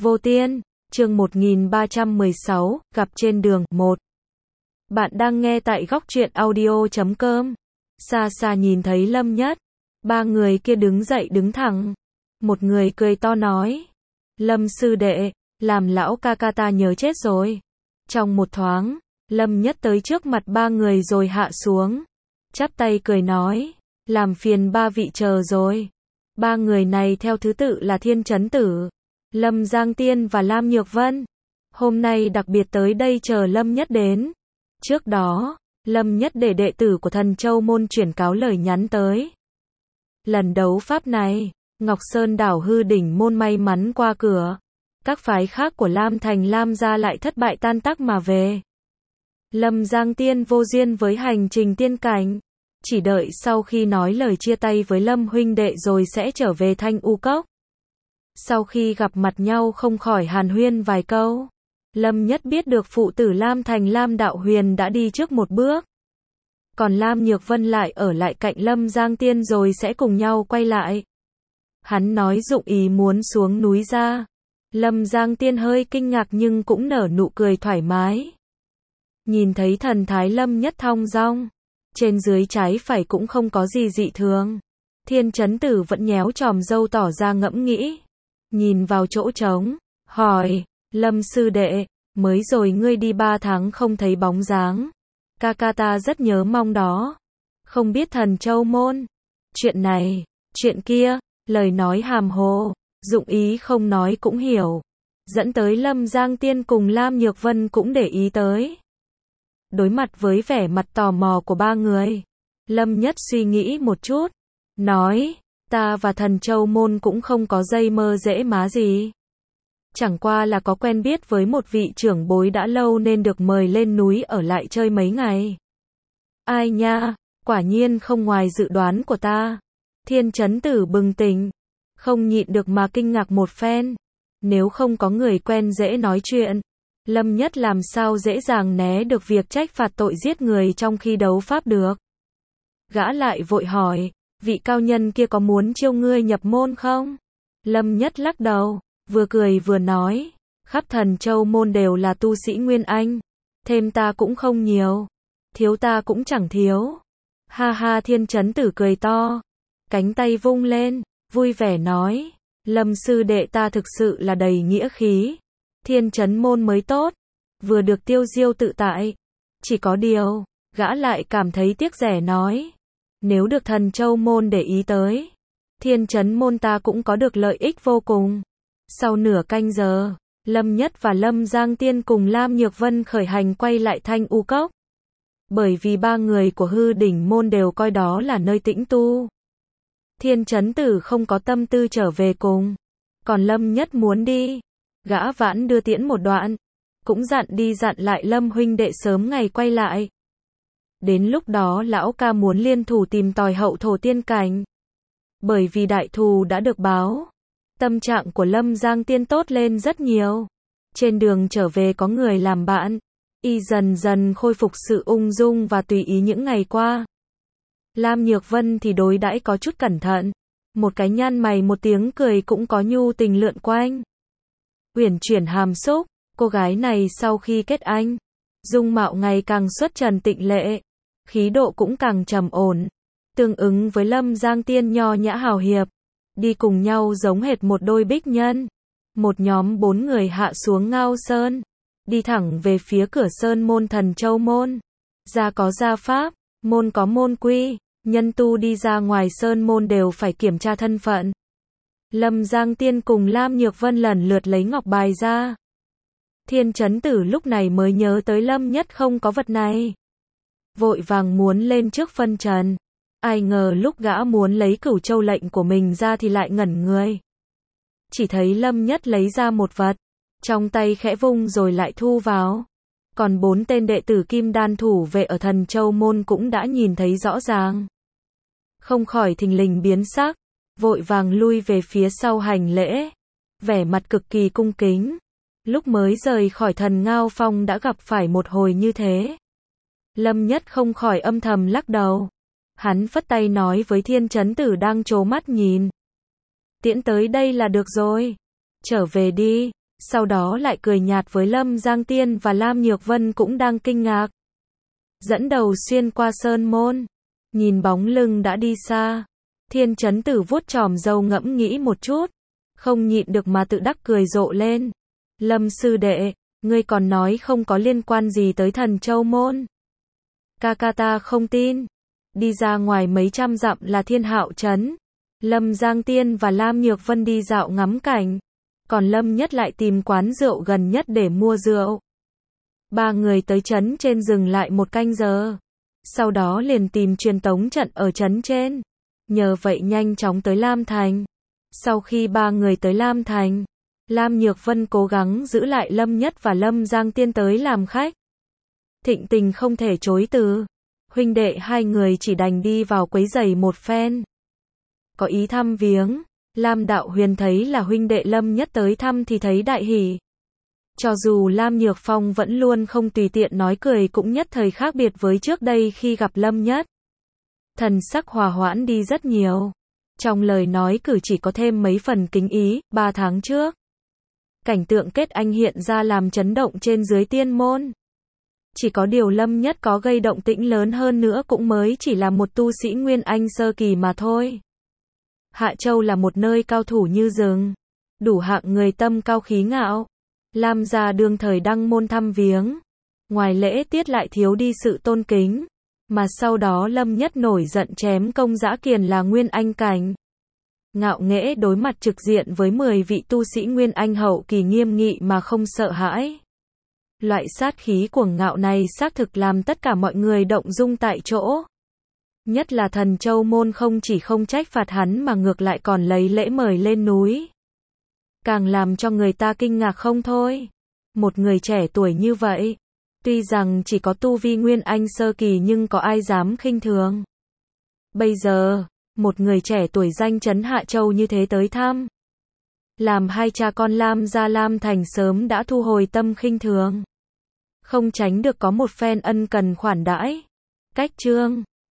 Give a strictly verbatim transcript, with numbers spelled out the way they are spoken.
Vô Tiên, chương một nghìn ba trăm mười sáu, gặp trên đường, một. Bạn đang nghe tại góc truyện audio chấm com. Xa xa nhìn thấy Lâm Nhất. Ba người kia đứng dậy đứng thẳng. Một người cười to nói. Lâm sư đệ, làm lão ca ca ta nhớ chết rồi. Trong một thoáng, Lâm Nhất tới trước mặt ba người rồi hạ xuống. Chắp tay cười nói. Làm phiền ba vị chờ rồi. Ba người này theo thứ tự là Thiên Chấn Tử, Lâm Giang Tiên và Lam Nhược Vân. Hôm nay đặc biệt tới đây chờ Lâm Nhất đến. Trước đó, Lâm Nhất để đệ tử của Thần Châu Môn chuyển cáo lời nhắn tới. Lần đấu pháp này, Ngọc Sơn đảo Hư Đỉnh Môn may mắn qua cửa. Các phái khác của Lam Thành Lam gia lại thất bại tan tác mà về. Lâm Giang Tiên vô duyên với hành trình tiên cảnh. Chỉ đợi sau khi nói lời chia tay với Lâm huynh đệ rồi sẽ trở về Thanh U Cốc. Sau khi gặp mặt nhau không khỏi hàn huyên vài câu. Lâm Nhất biết được phụ tử Lam Thành Lam Đạo Huyền đã đi trước một bước. Còn Lam Nhược Vân lại ở lại cạnh Lâm Giang Tiên rồi sẽ cùng nhau quay lại. Hắn nói dụng ý muốn xuống núi ra. Lâm Giang Tiên hơi kinh ngạc nhưng cũng nở nụ cười thoải mái. Nhìn thấy thần thái Lâm Nhất thong dong. Trên dưới trái phải cũng không có gì dị thường. Thiên Chấn Tử vẫn nhéo chòm râu tỏ ra ngẫm nghĩ. Nhìn vào chỗ trống, hỏi, Lâm sư đệ, mới rồi ngươi đi ba tháng không thấy bóng dáng. Ca ca ta rất nhớ mong đó. Không biết Thần Châu Môn. Chuyện này, chuyện kia, lời nói hàm hồ, dụng ý không nói cũng hiểu. Dẫn tới Lâm Giang Tiên cùng Lam Nhược Vân cũng để ý tới. Đối mặt với vẻ mặt tò mò của ba người, Lâm Nhất suy nghĩ một chút, nói, ta và Thần Châu Môn cũng không có dây mơ dễ má gì. Chẳng qua là có quen biết với một vị trưởng bối đã lâu nên được mời lên núi ở lại chơi mấy ngày. Ai nha, quả nhiên không ngoài dự đoán của ta. Thiên Chấn Tử bừng tỉnh, không nhịn được mà kinh ngạc một phen. Nếu không có người quen dễ nói chuyện, Lâm Nhất làm sao dễ dàng né được việc trách phạt tội giết người trong khi đấu pháp được. Gã lại vội hỏi, vị cao nhân kia có muốn chiêu ngươi nhập môn không? Lâm Nhất lắc đầu, vừa cười vừa nói, khắp Thần Châu Môn đều là tu sĩ Nguyên Anh, thêm ta cũng không nhiều, thiếu ta cũng chẳng thiếu. Ha ha. Thiên Chấn Tử cười to, cánh tay vung lên, vui vẻ nói, Lâm sư đệ ta thực sự là đầy nghĩa khí. Thiên Chấn Môn mới tốt, vừa được tiêu diêu tự tại. Chỉ có điều, gã lại cảm thấy tiếc rẻ nói, nếu được Thần Châu Môn để ý tới, Thiên Chấn Môn ta cũng có được lợi ích vô cùng. Sau nửa canh giờ, Lâm Nhất và Lâm Giang Tiên cùng Lam Nhược Vân khởi hành quay lại Thanh U Cốc. Bởi vì ba người của Hư Đỉnh Môn đều coi đó là nơi tĩnh tu. Thiên Chấn Tử không có tâm tư trở về cùng, còn Lâm Nhất muốn đi. Gã vãn đưa tiễn một đoạn, cũng dặn đi dặn lại Lâm huynh đệ sớm ngày quay lại. Đến lúc đó lão ca muốn liên thủ tìm tòi hậu thổ tiên cảnh. Bởi vì đại thù đã được báo, tâm trạng của Lâm Giang Tiên tốt lên rất nhiều. Trên đường trở về có người làm bạn, y dần dần khôi phục sự ung dung và tùy ý những ngày qua. Lam Nhược Vân thì đối đãi có chút cẩn thận, một cái nhăn mày một tiếng cười cũng có nhu tình lượn quanh. Uyển chuyển hàm xúc, cô gái này sau khi kết anh, dung mạo ngày càng xuất trần tịnh lệ, khí độ cũng càng trầm ổn, tương ứng với Lâm Giang Tiên nho nhã hào hiệp, đi cùng nhau giống hệt một đôi bích nhân. Một nhóm bốn người hạ xuống Ngao Sơn, đi thẳng về phía cửa Sơn Môn Thần Châu Môn. Gia có gia pháp, môn có môn quy, nhân tu đi ra ngoài Sơn Môn đều phải kiểm tra thân phận. Lâm Giang Tiên cùng Lam Nhược Vân lần lượt lấy ngọc bài ra. Thiên Chấn Tử lúc này mới nhớ tới Lâm Nhất không có vật này. Vội vàng muốn lên trước phân trần. Ai ngờ lúc gã muốn lấy Cửu Châu lệnh của mình ra thì lại ngẩn người. Chỉ thấy Lâm Nhất lấy ra một vật, trong tay khẽ vung rồi lại thu vào. Còn bốn tên đệ tử Kim Đan thủ vệ ở Thần Châu Môn cũng đã nhìn thấy rõ ràng. Không khỏi thình lình biến sắc. Vội vàng lui về phía sau hành lễ, vẻ mặt cực kỳ cung kính. Lúc mới rời khỏi Thần Ngao Phong đã gặp phải một hồi như thế. Lâm Nhất không khỏi âm thầm lắc đầu. Hắn phất tay nói với Thiên Chấn Tử đang trố mắt nhìn. Tiễn tới đây là được rồi. Trở về đi, sau đó lại cười nhạt với Lâm Giang Tiên và Lam Nhược Vân cũng đang kinh ngạc. Dẫn đầu xuyên qua sơn môn, nhìn bóng lưng đã đi xa. Thiên Chấn Tử vuốt chòm râu ngẫm nghĩ một chút, không nhịn được mà tự đắc cười rộ lên. Lâm sư đệ, ngươi còn nói không có liên quan gì tới Thần Châu môn. Ca ca ta không tin. Đi ra ngoài mấy trăm dặm là Thiên Hạo trấn. Lâm Giang Tiên và Lam Nhược Vân đi dạo ngắm cảnh, còn Lâm Nhất lại tìm quán rượu gần nhất để mua rượu. Ba người tới trấn trên dừng lại một canh giờ, sau đó liền tìm truyền tống trận ở trấn trên, nhờ vậy nhanh chóng tới Lam Thành. Sau khi ba người tới Lam Thành, Lam Nhược Vân cố gắng giữ lại Lâm Nhất và Lâm Giang Tiên tới làm khách. Thịnh Tình không thể chối từ, huynh đệ hai người chỉ đành đi vào quấy giày một phen. Có ý thăm viếng, Lam Đạo Huyền thấy là huynh đệ Lâm Nhất tới thăm thì thấy đại hỉ. Cho dù Lam Nhược Phong vẫn luôn không tùy tiện nói cười cũng nhất thời khác biệt với trước đây khi gặp Lâm Nhất. Thần sắc hòa hoãn đi rất nhiều. Trong lời nói cử chỉ có thêm mấy phần kính ý. Ba tháng trước, cảnh tượng kết anh hiện ra làm chấn động trên dưới tiên môn. Chỉ có điều Lâm Nhất có gây động tĩnh lớn hơn nữa cũng mới chỉ là một tu sĩ Nguyên Anh sơ kỳ mà thôi. Hạ Châu là một nơi cao thủ như rừng, đủ hạng người tâm cao khí ngạo. Lam gia đương thời đăng môn thăm viếng, ngoài lễ tiết lại thiếu đi sự tôn kính, mà sau đó Lâm Nhất nổi giận chém công Dã Kiền là Nguyên Anh cảnh. Ngạo nghễ đối mặt trực diện với mười vị tu sĩ Nguyên Anh hậu kỳ nghiêm nghị mà không sợ hãi. Loại sát khí cuồng ngạo này xác thực làm tất cả mọi người động dung tại chỗ. Nhất là Thần Châu môn không chỉ không trách phạt hắn mà ngược lại còn lấy lễ mời lên núi. Càng làm cho người ta kinh ngạc không thôi. Một người trẻ tuổi như vậy, tuy rằng chỉ có tu vi Nguyên Anh sơ kỳ nhưng có ai dám khinh thường. Bây giờ, một người trẻ tuổi danh chấn Hạ Châu như thế tới thăm, làm hai cha con Lam gia Lam Thành sớm đã thu hồi tâm khinh thường. Không tránh được có một phen ân cần khoản đãi. Cách chương